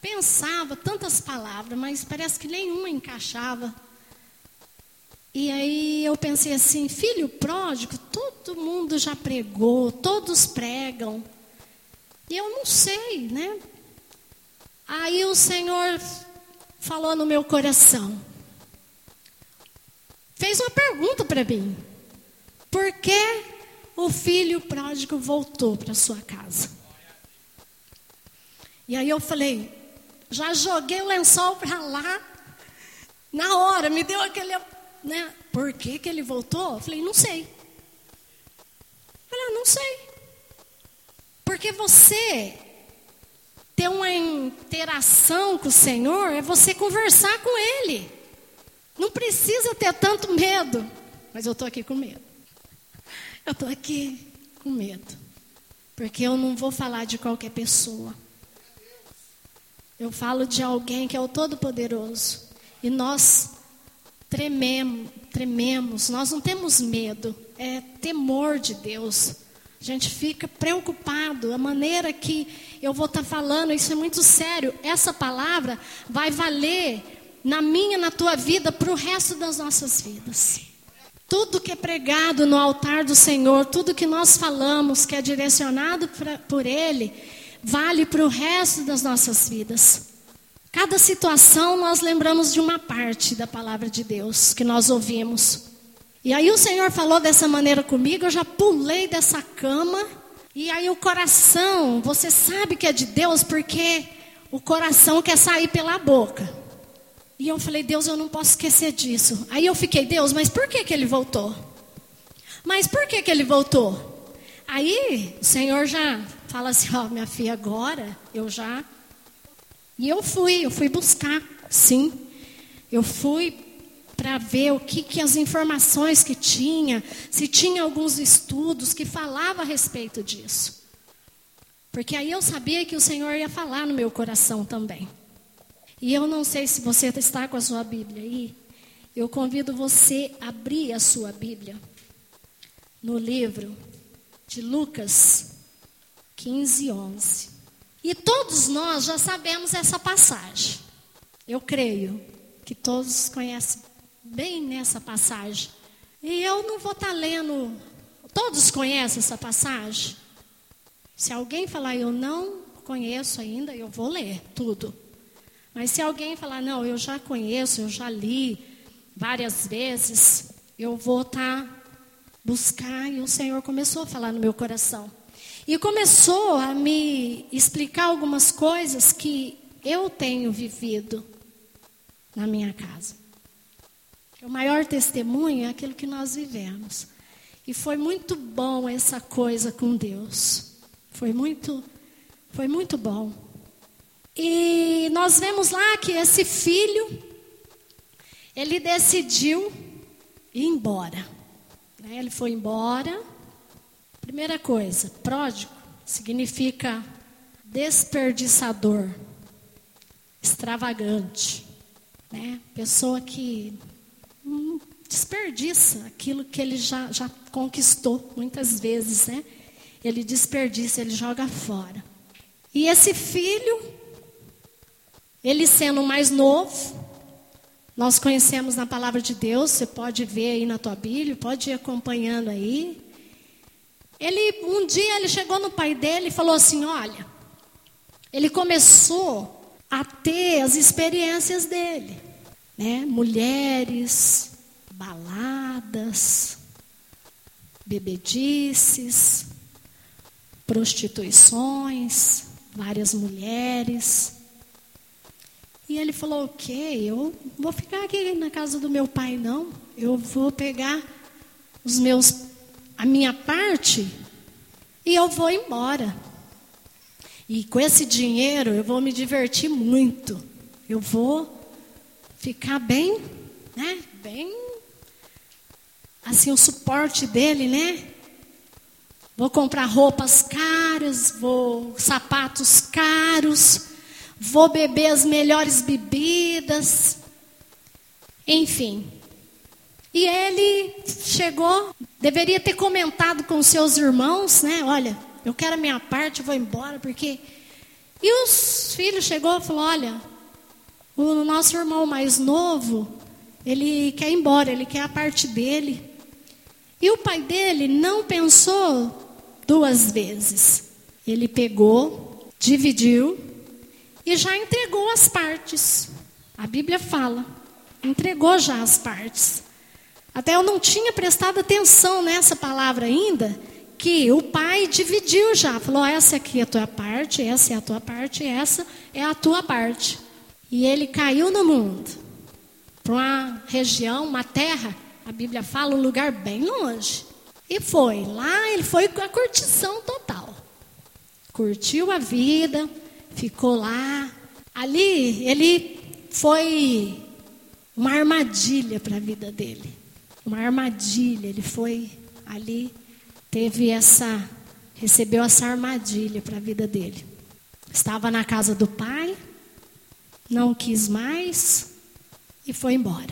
pensava tantas palavras, mas parece que nenhuma encaixava. E aí eu pensei assim, filho pródigo, todo mundo já pregou, todos pregam. E eu não sei, né? Aí o Senhor falou no meu coração. Fez uma pergunta para mim. Por que o filho pródigo voltou para sua casa? E aí eu falei, já joguei o lençol para lá. Na hora, me deu aquele... Né? Por que ele voltou? Eu falei, não sei. Eu falei, não sei. Porque você ter uma interação com o Senhor é você conversar com Ele. Não precisa ter tanto medo. Mas eu estou aqui com medo. Eu estou aqui com medo. Porque eu não vou falar de qualquer pessoa. Eu falo de alguém que é o Todo-Poderoso. E nós trememos, nós não temos medo, é temor de Deus. A gente fica preocupado, a maneira que eu vou estar falando, isso é muito sério. Essa palavra vai valer na minha, na tua vida, para o resto das nossas vidas. Tudo que é pregado no altar do Senhor, tudo que nós falamos, que é direcionado por Ele, vale para o resto das nossas vidas. Cada situação nós lembramos de uma parte da palavra de Deus que nós ouvimos. E aí o Senhor falou dessa maneira comigo, eu já pulei dessa cama. E aí o coração, você sabe que é de Deus porque o coração quer sair pela boca. E eu falei, Deus, eu não posso esquecer disso. Aí eu fiquei, Deus, mas por que ele voltou? Mas por que ele voltou? Aí o Senhor já fala assim, ó, minha filha, agora eu já... E eu fui buscar, sim. Eu fui para ver o que as informações que tinha, se tinha alguns estudos que falavam a respeito disso. Porque aí eu sabia que o Senhor ia falar no meu coração também. E eu não sei se você está com a sua Bíblia aí. Eu convido você a abrir a sua Bíblia no livro de Lucas 15:11. E todos nós já sabemos essa passagem. Eu creio que todos conhecem bem nessa passagem. E eu não vou estar lendo. Todos conhecem essa passagem? Se alguém falar, eu não conheço ainda, eu vou ler tudo. Mas se alguém falar, não, eu já conheço, eu já li várias vezes, eu vou estar buscar. E o Senhor começou a falar no meu coração. E começou a me explicar algumas coisas que eu tenho vivido na minha casa. O maior testemunho é aquilo que nós vivemos. E foi muito bom essa coisa com Deus. Foi muito bom. E nós vemos lá que esse filho, ele decidiu ir embora. Ele foi embora. Primeira coisa, pródigo significa desperdiçador, extravagante, né? Pessoa que desperdiça aquilo que ele já conquistou muitas vezes, né? Ele desperdiça, ele joga fora. E esse filho, ele sendo mais novo, nós conhecemos na palavra de Deus, você pode ver aí na tua Bíblia, pode ir acompanhando aí. Um dia ele chegou no pai dele e falou assim, olha, ele começou a ter as experiências dele, né? Mulheres, baladas, bebedices, prostituições, várias mulheres. E ele falou, ok, eu vou ficar aqui na casa do meu pai não, eu vou pegar a minha parte e eu vou embora. E com esse dinheiro eu vou me divertir muito. Eu vou ficar bem, né? Bem, assim, o suporte dele, né? Vou comprar roupas caras, sapatos caros, vou beber as melhores bebidas, enfim. E ele chegou, deveria ter comentado com seus irmãos, né? Olha, eu quero a minha parte, vou embora, porque... E os filhos chegou e falou: olha, o nosso irmão mais novo, ele quer ir embora, ele quer a parte dele. E o pai dele não pensou 2 vezes. Ele pegou, dividiu e já entregou as partes. A Bíblia fala, entregou já as partes. Até eu não tinha prestado atenção nessa palavra ainda, que o pai dividiu já. Falou: essa aqui é a tua parte, essa é a tua parte, essa é a tua parte. E ele caiu no mundo, para uma região, uma terra, a Bíblia fala, um lugar bem longe. E foi lá, ele foi com a curtição total. Curtiu a vida, ficou lá. Ali, ele foi uma armadilha para a vida dele. Uma armadilha, ele foi ali, recebeu essa armadilha para a vida dele. Estava na casa do pai, não quis mais e foi embora.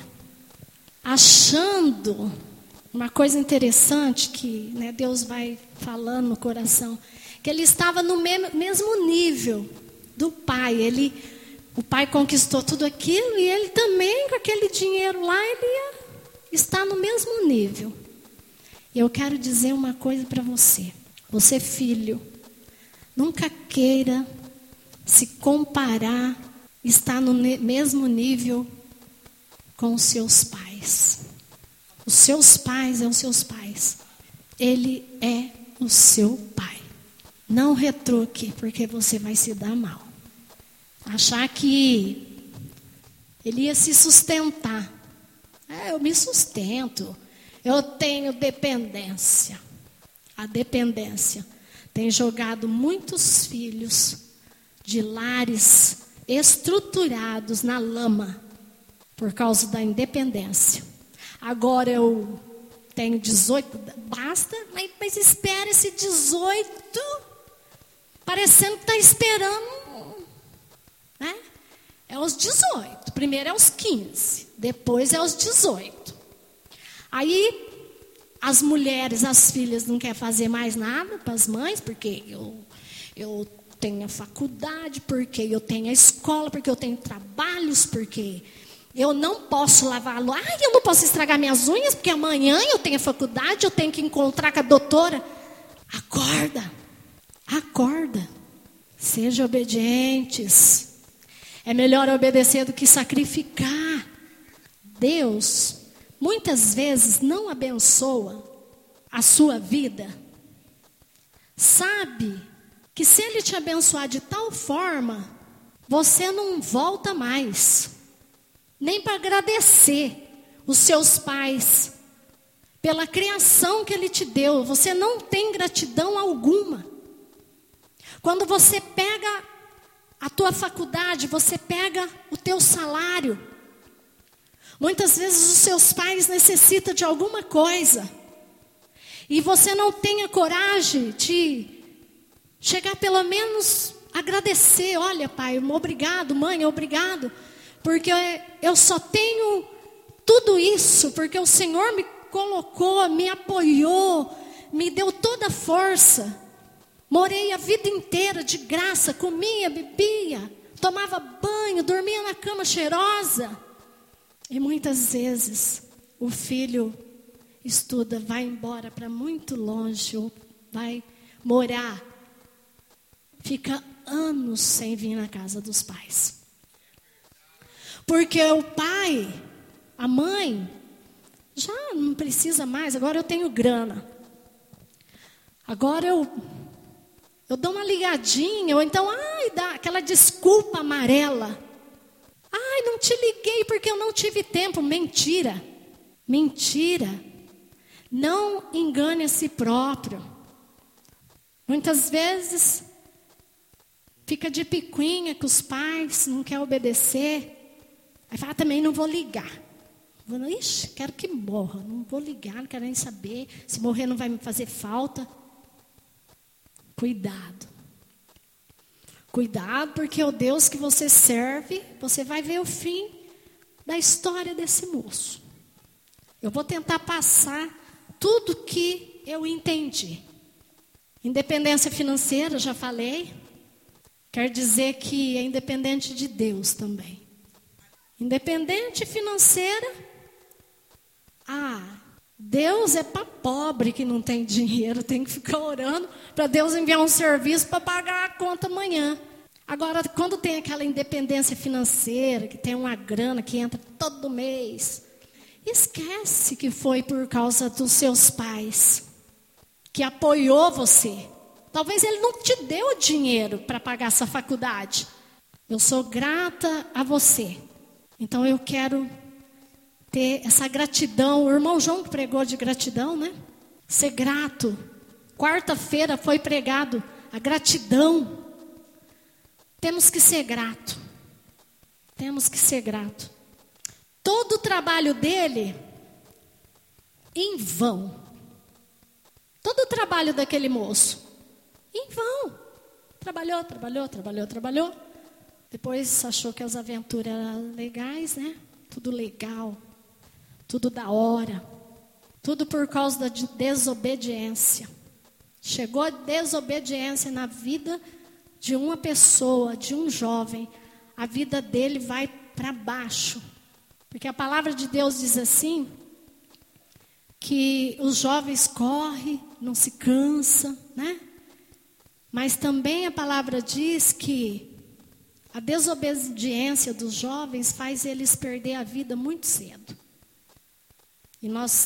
Achando uma coisa interessante que, Deus vai falando no coração, que ele estava no mesmo nível do pai. O pai conquistou tudo aquilo e ele também, com aquele dinheiro lá, ele está no mesmo nível. E eu quero dizer uma coisa para você. Você, filho, nunca queira se comparar, estar no mesmo nível com os seus pais. Os seus pais são os seus pais. Ele é o seu pai. Não retruque, porque você vai se dar mal. Achar que ele ia se sustentar. Eu me sustento. Eu tenho dependência. A dependência tem jogado muitos filhos de lares estruturados na lama por causa da independência. Agora eu tenho 18, basta, mas espera esse 18, parecendo que está esperando, né? É os 18, primeiro é os 15, depois é os 18. Aí as mulheres, as filhas não querem fazer mais nada para as mães, porque eu tenho a faculdade, porque eu tenho a escola, porque eu tenho trabalhos, porque eu não posso lavar a louça. Eu não posso estragar minhas unhas, porque amanhã eu tenho a faculdade, eu tenho que encontrar com a doutora. Acorda, acorda, sejam obedientes. É melhor obedecer do que sacrificar. Deus, muitas vezes, não abençoa a sua vida. Sabe que se Ele te abençoar de tal forma, você não volta mais. Nem para agradecer os seus pais pela criação que Ele te deu. Você não tem gratidão alguma. Quando você pega a tua faculdade, você pega o teu salário. Muitas vezes os seus pais necessitam de alguma coisa. E você não tem a coragem de chegar pelo menos agradecer. Olha, pai, obrigado, mãe, obrigado. Porque eu só tenho tudo isso, porque o Senhor me colocou, me apoiou, me deu toda a força. Morei a vida inteira de graça, comia, bebia, tomava banho, dormia na cama cheirosa. E muitas vezes o filho estuda, vai embora para muito longe, ou vai morar, fica anos sem vir na casa dos pais. Porque o pai, a mãe, já não precisa mais, agora eu tenho grana. Agora eu dou uma ligadinha, ou então, dá aquela desculpa amarela. Não te liguei porque eu não tive tempo. Mentira, mentira. Não engane a si próprio. Muitas vezes, fica de picuinha com os pais, não quer obedecer. Aí fala, também não vou ligar. Ixi, quero que morra, não vou ligar, não quero nem saber. Se morrer não vai me fazer falta. Cuidado. Cuidado, porque o Deus que você serve, você vai ver o fim da história desse moço. Eu vou tentar passar tudo que eu entendi. Independência financeira, já falei. quer dizer que é independente de Deus também. Independente financeira. Deus é para pobre que não tem dinheiro, tem que ficar orando para Deus enviar um serviço para pagar a conta amanhã. Agora, quando tem aquela independência financeira, que tem uma grana que entra todo mês, esquece que foi por causa dos seus pais, que apoiou você. Talvez ele não te deu dinheiro para pagar essa faculdade. Eu sou grata a você. Então eu quero ter essa gratidão. O irmão João que pregou de gratidão, né? Ser grato. Quarta-feira foi pregado a gratidão. Temos que ser grato. Temos que ser grato. Todo o trabalho dele, em vão. Todo o trabalho daquele moço, em vão. Trabalhou. Depois achou que as aventuras eram legais, né? Tudo legal. Tudo da hora. Tudo por causa da desobediência. Chegou a desobediência na vida de uma pessoa, de um jovem. A vida dele vai para baixo. Porque a palavra de Deus diz assim, que os jovens correm, não se cansam, né? Mas também a palavra diz que a desobediência dos jovens faz eles perder a vida muito cedo. E nós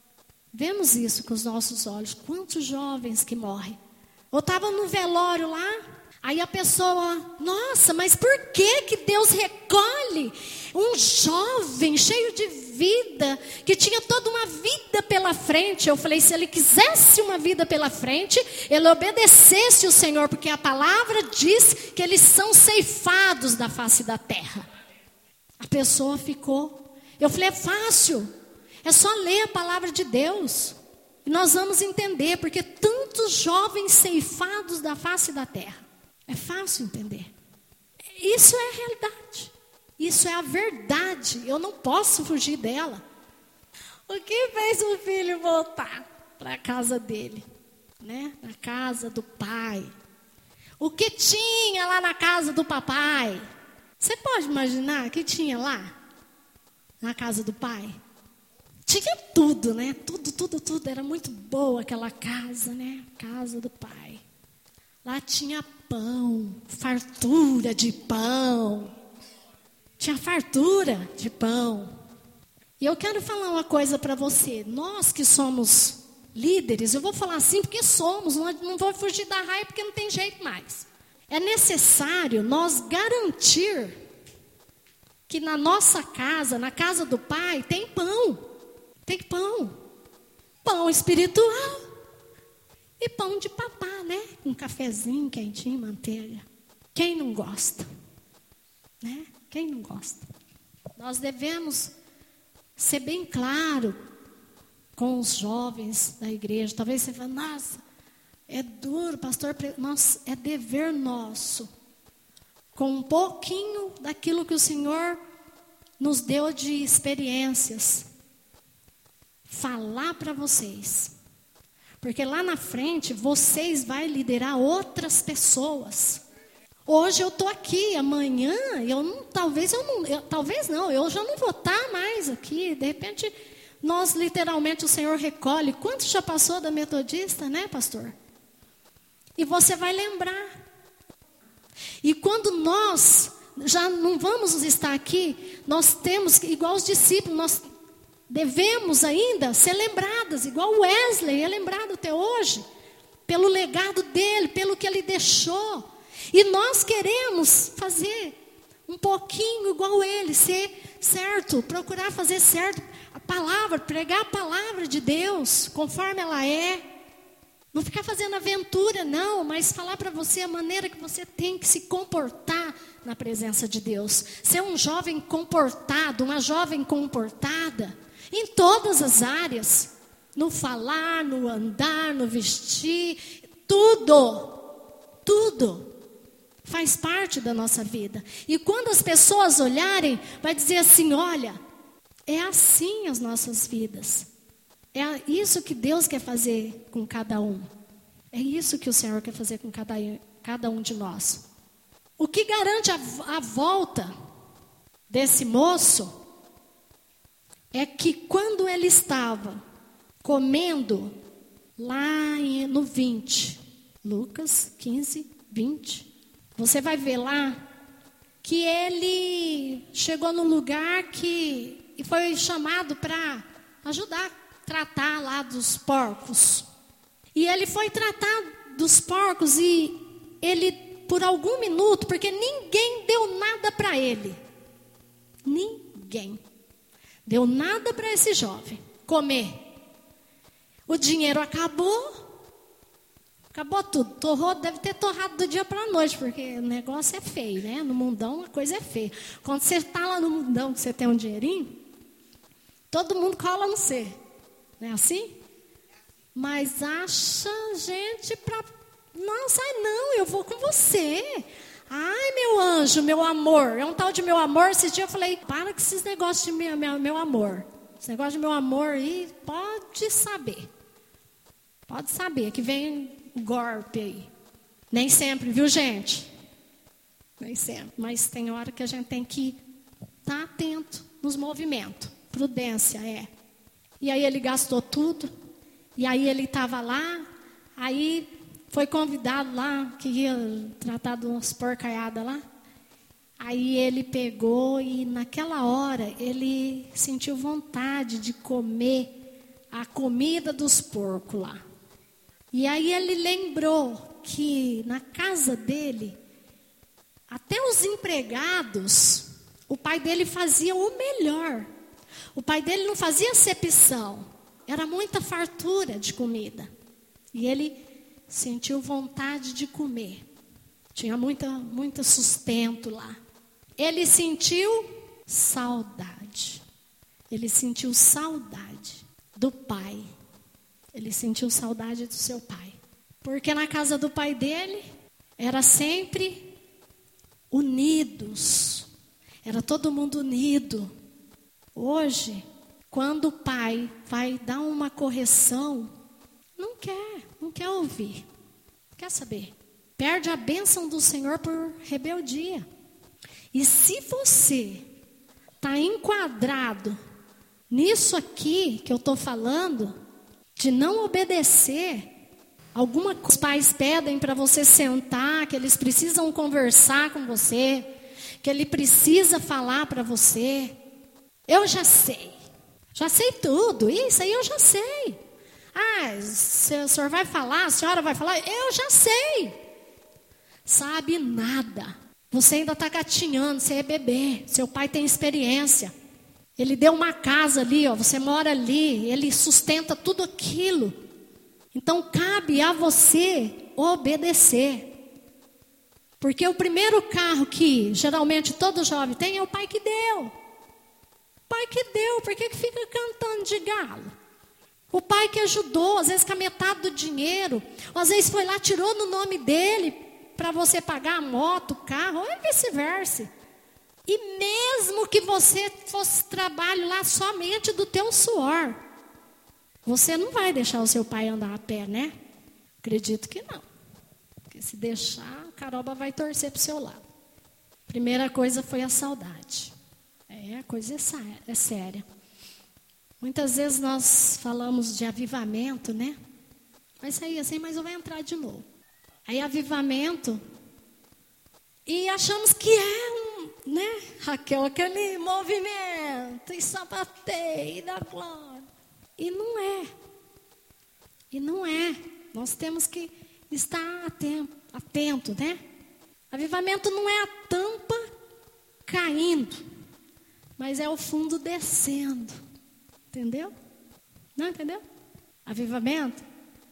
vemos isso com os nossos olhos. Quantos jovens que morrem? Eu estava no velório lá, aí a pessoa, nossa, mas por que Deus recolhe um jovem cheio de vida, que tinha toda uma vida pela frente? Eu falei, se ele quisesse uma vida pela frente, ele obedecesse o Senhor, porque a palavra diz que eles são ceifados da face da terra. A pessoa ficou, eu falei, é fácil, é só ler a palavra de Deus, e nós vamos entender, porque tantos jovens ceifados da face da terra. É fácil entender. Isso é a realidade. Isso é a verdade. Eu não posso fugir dela. O que fez o filho voltar para a casa dele? Né? Na casa do pai. O que tinha lá na casa do papai? Você pode imaginar o que tinha lá? Na casa do pai? Tinha tudo, né? Tudo. Era muito boa aquela casa, né? Casa do pai. Lá tinha pão, fartura de pão. Tinha fartura de pão. E eu quero falar uma coisa para você. Nós que somos líderes, eu vou falar assim porque somos, não vou fugir da raia porque não tem jeito mais. É necessário nós garantir que na nossa casa, na casa do Pai, tem pão. Tem pão. Pão espiritual. E pão de papá, né? Um cafezinho quentinho, manteiga. Quem não gosta? Né? Quem não gosta? Nós devemos ser bem claro com os jovens da igreja. Talvez você fale, nossa, é duro, pastor. Nossa, é dever nosso. Com um pouquinho daquilo que o Senhor nos deu de experiências. Falar para vocês. Porque lá na frente, vocês vão liderar outras pessoas. Hoje eu estou aqui, amanhã, talvez não, eu já não vou estar mais aqui. De repente, nós literalmente, o Senhor recolhe. Quanto já passou da metodista, né, pastor? E você vai lembrar. E quando nós já não vamos estar aqui, nós temos, igual os discípulos, nós devemos ainda ser lembradas, igual o Wesley é lembrado até hoje, pelo legado dele, pelo que ele deixou. E nós queremos fazer um pouquinho igual ele, ser certo, procurar fazer certo a palavra, pregar a palavra de Deus, conforme ela é. Não ficar fazendo aventura, não, mas falar para você a maneira que você tem que se comportar na presença de Deus. Ser um jovem comportado, uma jovem comportada, em todas as áreas. No falar, no andar, no vestir, tudo faz parte da nossa vida. E quando as pessoas olharem, vai dizer assim, olha, é assim as nossas vidas. É isso que Deus quer fazer com cada um. É isso que o Senhor quer fazer com cada um de nós. O que garante a volta desse moço é que quando ele estava comendo lá no 20, Lucas 15, 20, você vai ver lá que ele chegou num lugar e foi chamado para ajudar a tratar lá dos porcos. E ele foi tratar dos porcos e ele, por algum minuto, porque ninguém deu nada para ele. Ninguém deu nada para esse jovem comer. O dinheiro acabou tudo. Torrou, deve ter torrado do dia para a noite, porque o negócio é feio, né? No mundão a coisa é feia. Quando você está lá no mundão, que você tem um dinheirinho, todo mundo cola no você. Não é assim? Mas acha gente para... Não, sai não, eu vou com você. Ai, meu anjo, meu amor. É um tal de meu amor. Esse dia eu falei, para com esses negócios de meu amor. Esse negócio de meu amor aí, pode saber. Pode saber que vem golpe aí. Nem sempre, viu, gente? Nem sempre. Mas tem hora que a gente tem que estar atento nos movimentos. Prudência, é. E aí ele gastou tudo. E aí ele estava lá. Aí foi convidado lá, que ia tratar de umas porcaiadas lá. Aí ele pegou e naquela hora ele sentiu vontade de comer a comida dos porcos lá. E aí ele lembrou que na casa dele, até os empregados, o pai dele fazia o melhor. O pai dele não fazia acepção, era muita fartura de comida. E ele sentiu vontade de comer. Tinha muito sustento lá. Ele sentiu saudade. Ele sentiu saudade do pai. Ele sentiu saudade do seu pai. Porque na casa do pai dele, era sempre unidos. Era todo mundo unido. Hoje, quando o pai vai dar uma correção, não quer ouvir. Não quer saber. Perde a bênção do Senhor por rebeldia. E se você está enquadrado nisso aqui que eu estou falando, de não obedecer, alguma coisa os pais pedem para você sentar, que eles precisam conversar com você, que ele precisa falar para você. Eu já sei tudo, isso aí eu já sei. Ah, o senhor vai falar, a senhora vai falar, eu já sei. Sabe nada. Você ainda está gatinhando, você é bebê, seu pai tem experiência. Ele deu uma casa ali, ó, você mora ali, ele sustenta tudo aquilo. Então cabe a você obedecer. Porque o primeiro carro que geralmente todo jovem tem é o pai que deu. O pai que deu, por que fica cantando de galo? O pai que ajudou, às vezes com a metade do dinheiro, ou às vezes foi lá, tirou no nome dele, para você pagar a moto, o carro, ou vice-versa. E mesmo que você fosse trabalho lá somente do teu suor, você não vai deixar o seu pai andar a pé, né? Acredito que não. Porque se deixar, a caroba vai torcer para o seu lado. Primeira coisa foi a saudade. A coisa é séria. Muitas vezes nós falamos de avivamento, né? Vai sair assim, mas eu vou entrar de novo. Aí avivamento, e achamos que é né? Aquele movimento, e sapateia, e dá glória. E não é. E não é. Nós temos que estar atento, né? Avivamento não é a tampa caindo, mas é o fundo descendo. Entendeu? Não entendeu? Avivamento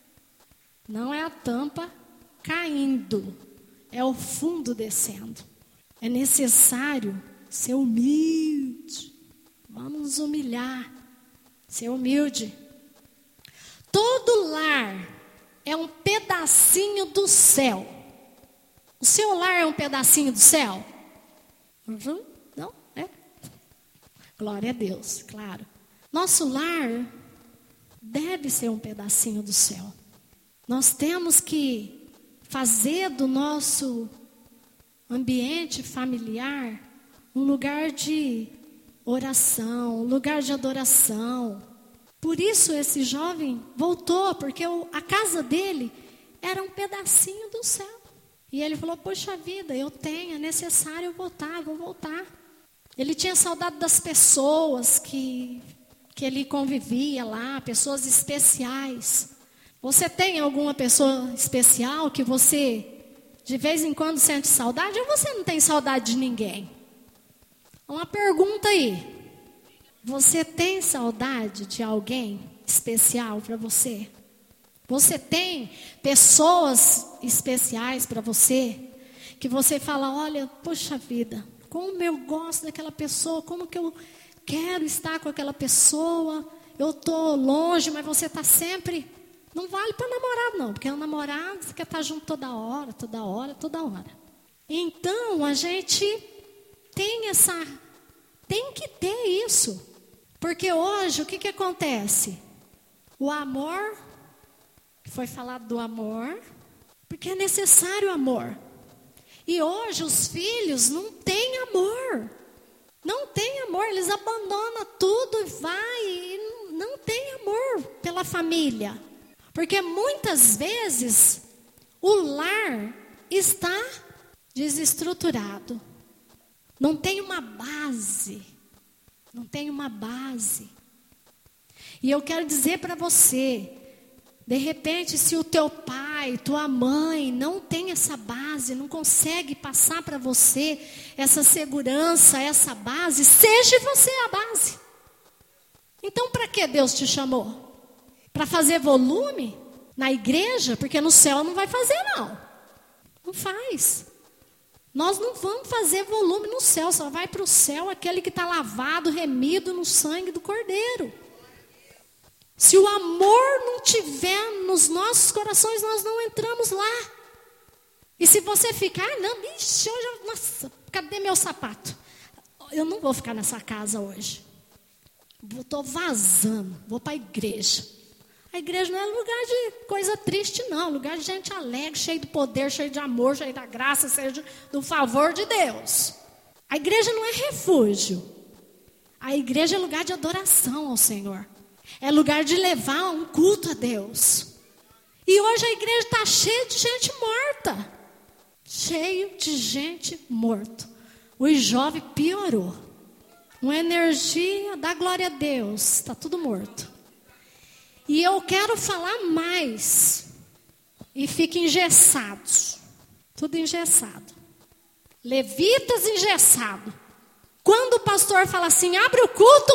não é a tampa caindo, é o fundo descendo. É necessário ser humilde. Vamos nos humilhar, ser humilde. Todo lar é um pedacinho do céu. O seu lar é um pedacinho do céu? Não? É? Glória a Deus, claro. Nosso lar deve ser um pedacinho do céu. Nós temos que fazer do nosso ambiente familiar um lugar de oração, um lugar de adoração. Por isso esse jovem voltou, porque a casa dele era um pedacinho do céu. E ele falou, poxa vida, eu tenho, é necessário eu voltar, vou voltar. Ele tinha saudade das pessoas que ele convivia lá, pessoas especiais. Você tem alguma pessoa especial que você de vez em quando sente saudade, ou você não tem saudade de ninguém? Uma pergunta aí. Você tem saudade de alguém especial para você? Você tem pessoas especiais para você? Que você fala, olha, poxa vida, como eu gosto daquela pessoa, como que eu quero estar com aquela pessoa. Eu estou longe, mas você está sempre... Não vale para namorado não, porque o namorado você quer estar junto toda hora, toda hora, toda hora. Então a gente tem que ter isso. Porque hoje o que acontece? O amor, foi falado do amor, porque é necessário amor. E hoje os filhos não têm amor. Não tem amor, eles abandonam tudo e vai, e não tem amor pela família. Porque muitas vezes o lar está desestruturado. Não tem uma base. Não tem uma base. E eu quero dizer para você, de repente, se o teu pai, tua mãe não tem essa base, não consegue passar para você essa segurança, essa base, seja você a base. Então, para que Deus te chamou? Para fazer volume na igreja? Porque no céu não vai fazer, não. Não faz. Nós não vamos fazer volume no céu. Só vai para o céu aquele que está lavado, remido no sangue do Cordeiro. Se o amor não tiver nos nossos corações, nós não entramos lá. E se você ficar, não, bicho, hoje, nossa, cadê meu sapato? Eu não vou ficar nessa casa hoje. Estou vazando, vou para a igreja. A igreja não é lugar de coisa triste, não. Lugar de gente alegre, cheio de poder, cheio de amor, cheio da graça, cheio do favor de Deus. A igreja não é refúgio. A igreja é lugar de adoração ao Senhor. É lugar de levar um culto a Deus. E hoje a igreja está cheia de gente morta. Cheio de gente morta. O jovem piorou. Uma energia da glória a Deus. Está tudo morto. E eu quero falar mais. E fiquem engessados. Tudo engessado. Levitas engessados. Quando o pastor fala assim, abre o culto.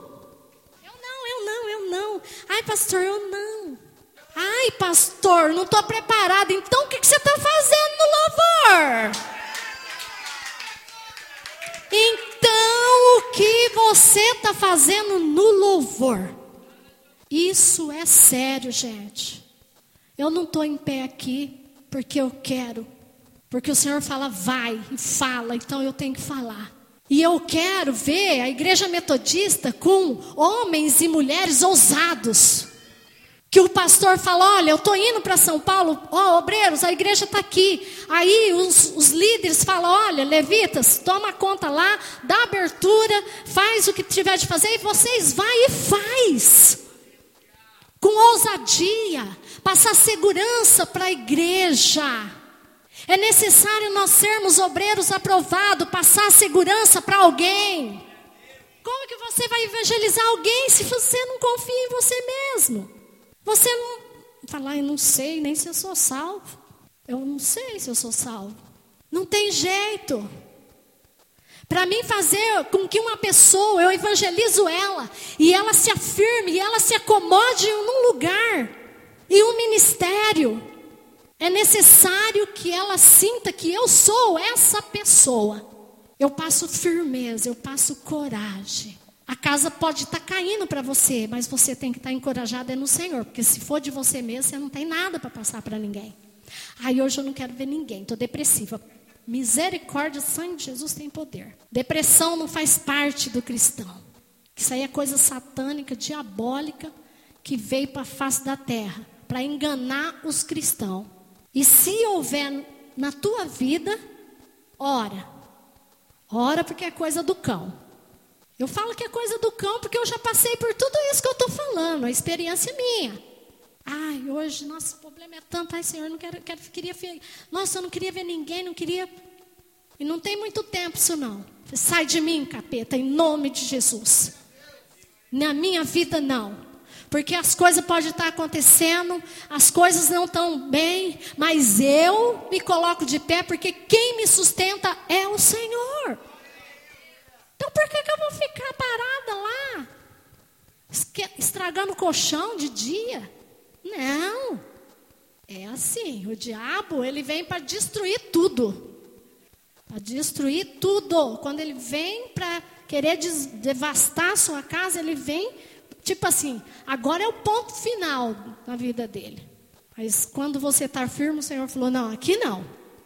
Eu não. Ai, pastor, eu não. Ai, pastor, não estou preparado. Então, o que você está fazendo no louvor? Então, o que você está fazendo no louvor? Isso é sério, gente. Eu não estou em pé aqui porque eu quero. Porque o Senhor fala, vai e fala, então eu tenho que falar. E eu quero ver a igreja metodista com homens e mulheres ousados. Que o pastor fala, olha, eu estou indo para São Paulo, obreiros, a igreja está aqui. Aí os líderes falam, olha, levitas, toma conta lá, dá abertura, faz o que tiver de fazer, e vocês vai e faz. Com ousadia, passar segurança para a igreja. É necessário nós sermos obreiros aprovados, passar segurança para alguém. Como que você vai evangelizar alguém se você não confia em você mesmo? Você não fala, eu não sei nem se eu sou salvo. Eu não sei se eu sou salvo. Não tem jeito. Para mim fazer com que uma pessoa, eu evangelizo ela, e ela se afirme, e ela se acomode em um lugar, em um ministério. É necessário que ela sinta que eu sou essa pessoa. Eu passo firmeza, eu passo coragem. A casa pode estar caindo para você, mas você tem que estar encorajada no Senhor. Porque se for de você mesmo, você não tem nada para passar para ninguém. Aí hoje eu não quero ver ninguém, estou depressiva. Misericórdia, o sangue de Jesus tem poder. Depressão não faz parte do cristão. Isso aí é coisa satânica, diabólica, que veio para a face da terra, para enganar os cristãos. E se houver na tua vida, Ora porque é coisa do cão. Eu falo que é coisa do cão porque eu já passei por tudo isso que eu estou falando, a experiência minha. Ai, hoje, nosso problema é tanto. Ai, Senhor, queria ver. Nossa, eu não queria ver ninguém, não queria. E não tem muito tempo isso não. Sai de mim, capeta, em nome de Jesus. Na minha vida não. Porque as coisas podem estar acontecendo, as coisas não estão bem, mas eu me coloco de pé porque quem me sustenta é o Senhor. Então por que eu vou ficar parada lá, estragando o colchão de dia? Não, é assim, o diabo ele vem para destruir tudo. Para destruir tudo. Quando ele vem para querer devastar a sua casa, ele vem, tipo assim, agora é o ponto final na vida dele. Mas quando você está firme, o Senhor falou, não, aqui não,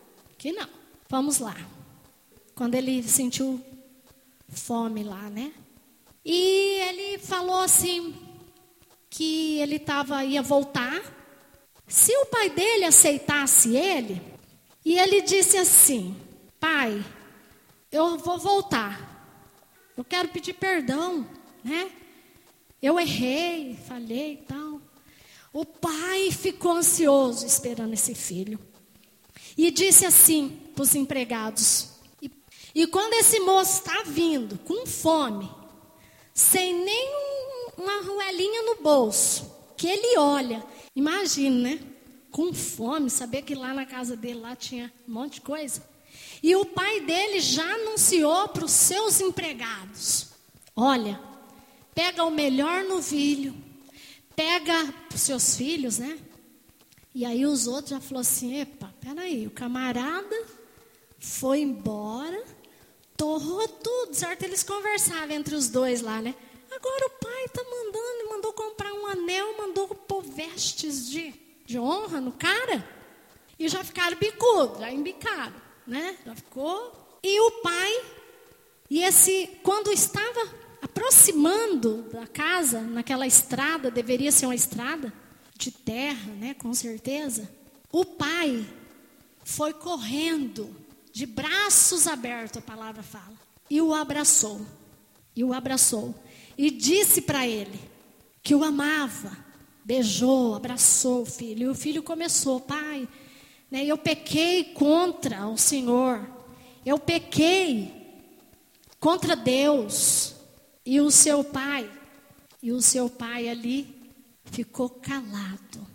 vamos lá. Quando ele sentiu fome lá, né? E ele falou assim, que ele ia voltar. Se o pai dele aceitasse ele, e ele disse assim, pai, eu vou voltar, eu quero pedir perdão, né? Eu errei, falhei e tal. O pai ficou ansioso esperando esse filho. E disse assim para os empregados, e quando esse moço está vindo com fome, sem nem uma roelinha no bolso, que ele olha, imagina, né? Com fome, saber que lá na casa dele lá tinha um monte de coisa. E o pai dele já anunciou para os seus empregados, olha, pega o melhor novilho, pega os seus filhos, né? E aí os outros já falaram assim, epa, peraí, o camarada foi embora, torrou tudo, certo? Eles conversavam entre os dois lá, né? Agora o pai está mandou comprar um anel, mandou pôr vestes de honra no cara. E já ficaram bicudos, já embicaram, né? Já ficou. E o pai, quando estava aproximando da casa, naquela estrada, deveria ser uma estrada de terra, né? Com certeza. O pai foi correndo, de braços abertos, a palavra fala. E o abraçou. E disse para ele que o amava. Beijou, abraçou o filho. E o filho começou, pai, né, eu pequei contra o Senhor. Eu pequei contra Deus. E o seu pai ali ficou calado.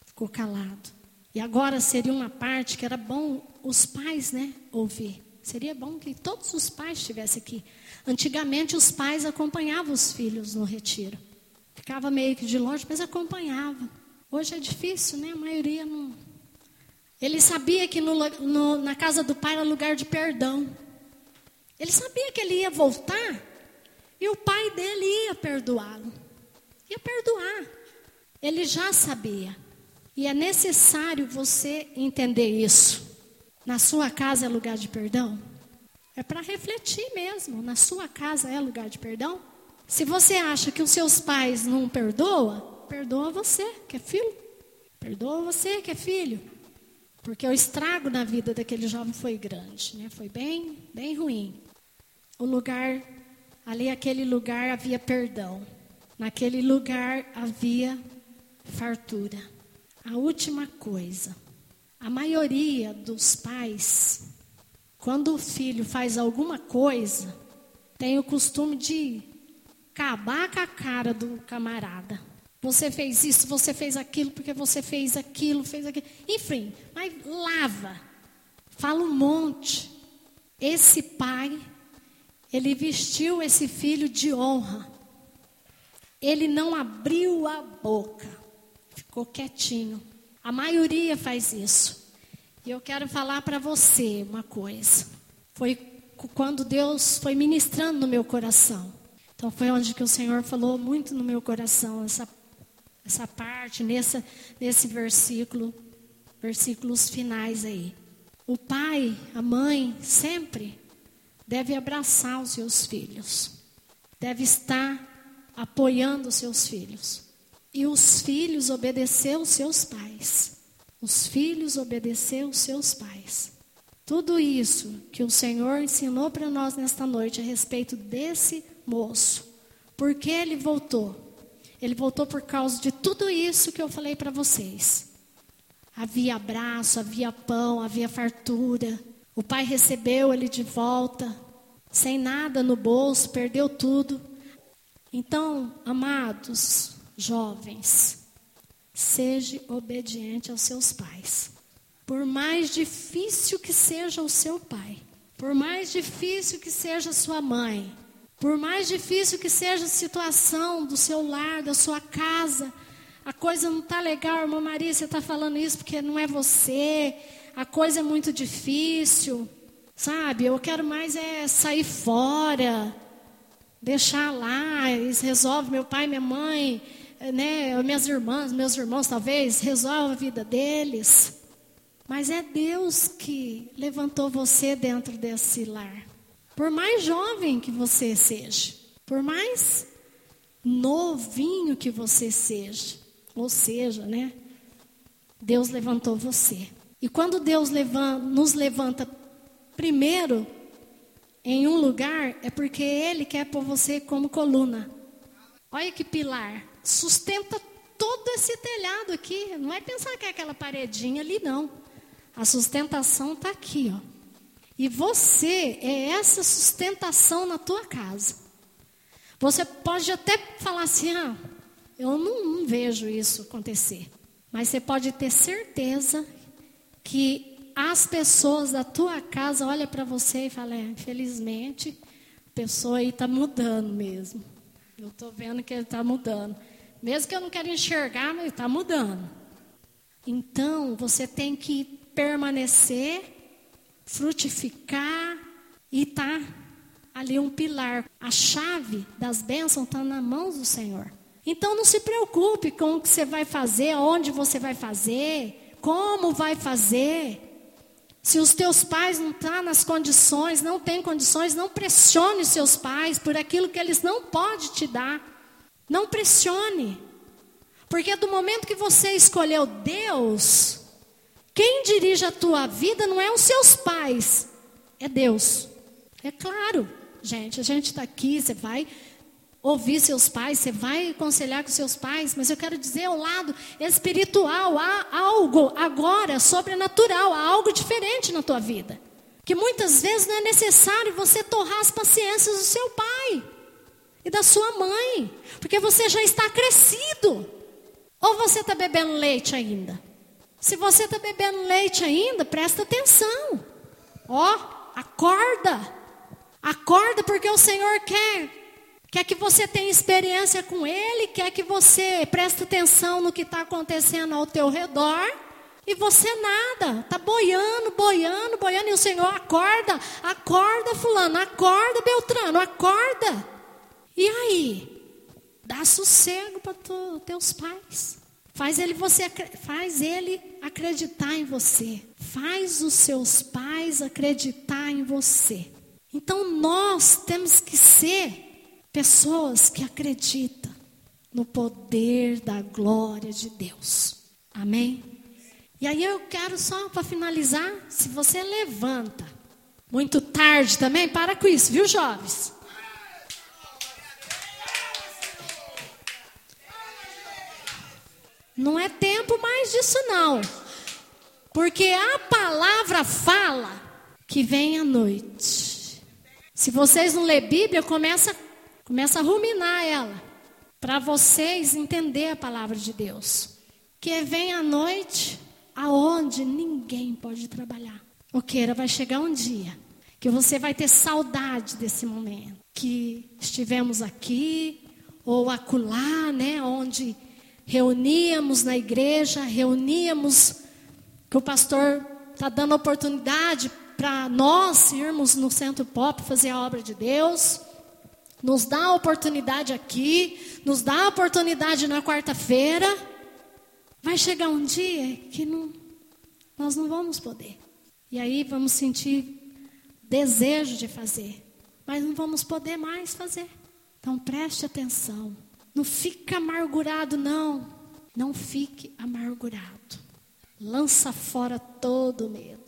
E agora seria uma parte que era bom os pais, né, ouvir. Seria bom que todos os pais estivessem aqui. Antigamente os pais acompanhavam os filhos no retiro. Ficava meio que de longe, mas acompanhava. Hoje é difícil, né? A maioria não. Ele sabia que na casa do pai era lugar de perdão. Ele sabia que ele ia voltar e o pai dele ia perdoá-lo. Ia perdoar. Ele já sabia. E é necessário você entender isso. Na sua casa é lugar de perdão? É para refletir mesmo. Na sua casa é lugar de perdão? Se você acha que os seus pais não perdoam, perdoa você que é filho. Perdoa você que é filho. Porque o estrago na vida daquele jovem foi grande, né? Foi bem, bem ruim. Aquele lugar havia perdão. Naquele lugar havia fartura. A última coisa. A maioria dos pais, quando o filho faz alguma coisa, tem o costume de acabar com a cara do camarada. Você fez isso, você fez aquilo, porque você fez aquilo. Enfim, mas lava. Fala um monte. Esse pai, ele vestiu esse filho de honra. Ele não abriu a boca. Ficou quietinho. A maioria faz isso. E eu quero falar para você uma coisa. Foi quando Deus foi ministrando no meu coração. Então foi onde que o Senhor falou muito no meu coração, essa parte, nesse versículos finais aí. O pai, a mãe, sempre deve abraçar os seus filhos. Deve estar apoiando os seus filhos. E os filhos obedecer os seus pais. Os filhos obedecer os seus pais. Tudo isso que o Senhor ensinou para nós nesta noite a respeito desse moço. Por que ele voltou? Ele voltou por causa de tudo isso que eu falei para vocês. Havia abraço, havia pão, havia fartura. O pai recebeu ele de volta, sem nada no bolso, perdeu tudo. Então, amados jovens, seja obediente aos seus pais. Por mais difícil que seja o seu pai, por mais difícil que seja a sua mãe, por mais difícil que seja a situação do seu lar, da sua casa, a coisa não está legal, irmã Maria, você está falando isso porque não é você, a coisa é muito difícil, sabe? Eu quero mais sair fora, deixar lá, eles resolvem, meu pai, minha mãe, né, minhas irmãs, meus irmãos talvez, resolve a vida deles. Mas é Deus que levantou você dentro desse lar. Por mais jovem que você seja, por mais novinho que você seja, ou seja, né? Deus levantou você. E quando Deus nos levanta primeiro em um lugar, é porque Ele quer pôr você como coluna. Olha que pilar. Sustenta todo esse telhado aqui. Não vai pensar que é aquela paredinha ali, não. A sustentação está aqui, ó. E você é essa sustentação na tua casa. Você pode até falar assim, eu não vejo isso acontecer. Mas você pode ter certeza que as pessoas da tua casa olham para você e falam, infelizmente, a pessoa aí está mudando mesmo. Eu estou vendo que ele está mudando. Mesmo que eu não quero enxergar, mas ele está mudando. Então, você tem que permanecer, frutificar e tá ali um pilar. A chave das bênçãos está nas mãos do Senhor. Então não se preocupe com o que você vai fazer, onde você vai fazer, como vai fazer. Se os teus pais não estão nas condições, não têm condições, não pressione os seus pais por aquilo que eles não podem te dar. Não pressione. Porque do momento que você escolheu Deus, quem dirige a tua vida não é os seus pais, é Deus. É claro, gente, a gente está aqui, você vai ouvir seus pais, você vai aconselhar com seus pais, mas eu quero dizer ao lado espiritual, há algo agora sobrenatural, há algo diferente na tua vida. Que muitas vezes não é necessário você torrar as paciências do seu pai e da sua mãe, porque você já está crescido. Ou você está bebendo leite ainda? Se você está bebendo leite ainda, presta atenção. Acorda. Acorda porque o Senhor quer que você tenha experiência com Ele, quer que você preste atenção no que está acontecendo ao teu redor. E você nada, está boiando, e o Senhor acorda fulano, acorda Beltrano, acorda. E aí? Dá sossego para teus pais. Faz ele acreditar em você. Faz os seus pais acreditar em você. Então nós temos que ser pessoas que acreditam no poder da glória de Deus. Amém? E aí eu quero só para finalizar, se você levanta muito tarde também, para com isso, viu, jovens? Não é tempo mais disso não. Porque a palavra fala que vem à noite. Se vocês não lerem Bíblia, começa a ruminar ela. Para vocês entenderem a palavra de Deus. Que vem à noite aonde ninguém pode trabalhar. Oqueira, vai chegar um dia que você vai ter saudade desse momento. Que estivemos aqui ou acolá, né, onde reuníamos na igreja, que o pastor está dando oportunidade para nós irmos no Centro Pop fazer a obra de Deus. Nos dá a oportunidade aqui, nos dá a oportunidade na quarta-feira. Vai chegar um dia que nós não vamos poder. E aí vamos sentir desejo de fazer, mas não vamos poder mais fazer. Então preste atenção. Não fica amargurado, não. Não fique amargurado. Lança fora todo o medo.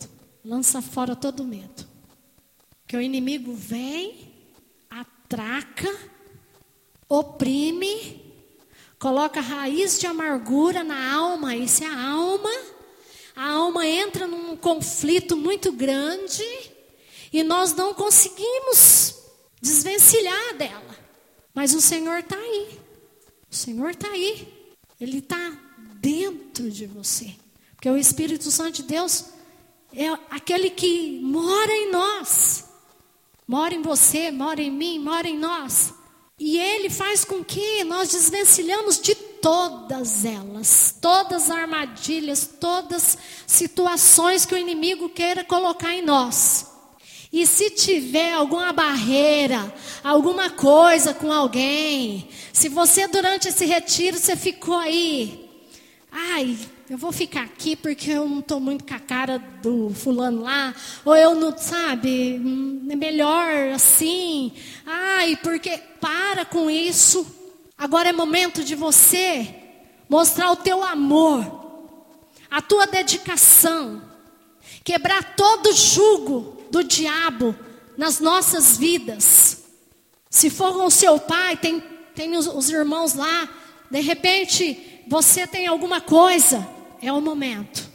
Lança fora todo medo. Que o inimigo vem, atraca, oprime, coloca raiz de amargura na alma. Isso é a alma entra num conflito muito grande e nós não conseguimos desvencilhar dela. Mas o Senhor está aí. O Senhor está aí. Ele está dentro de você. Porque o Espírito Santo de Deus é aquele que mora em nós. Mora em você, mora em mim, mora em nós. E Ele faz com que nós desvencilhamos de todas elas. Todas as armadilhas, todas as situações que o inimigo queira colocar em nós. E se tiver alguma barreira, alguma coisa com alguém, se você durante esse retiro, você ficou aí, eu vou ficar aqui porque eu não estou muito com a cara do fulano lá, ou eu não, sabe, é melhor assim, porque para com isso. Agora é momento de você mostrar o teu amor, a tua dedicação, quebrar todo jugo do diabo nas nossas vidas. Se for com o seu pai, tem os irmãos lá, de repente você tem alguma coisa, é o momento.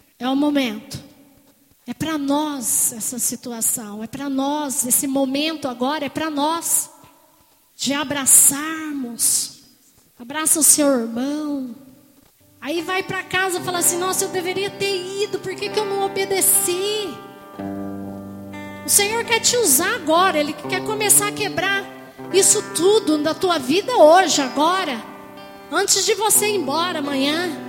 É para nós essa situação, é para nós, esse momento agora é para nós, de abraçarmos. Abraça o seu irmão. Aí vai para casa e fala assim, nossa, eu deveria ter ido, por que eu não obedeci? O Senhor quer te usar agora, Ele quer começar a quebrar isso tudo da tua vida hoje, agora. Antes de você ir embora amanhã.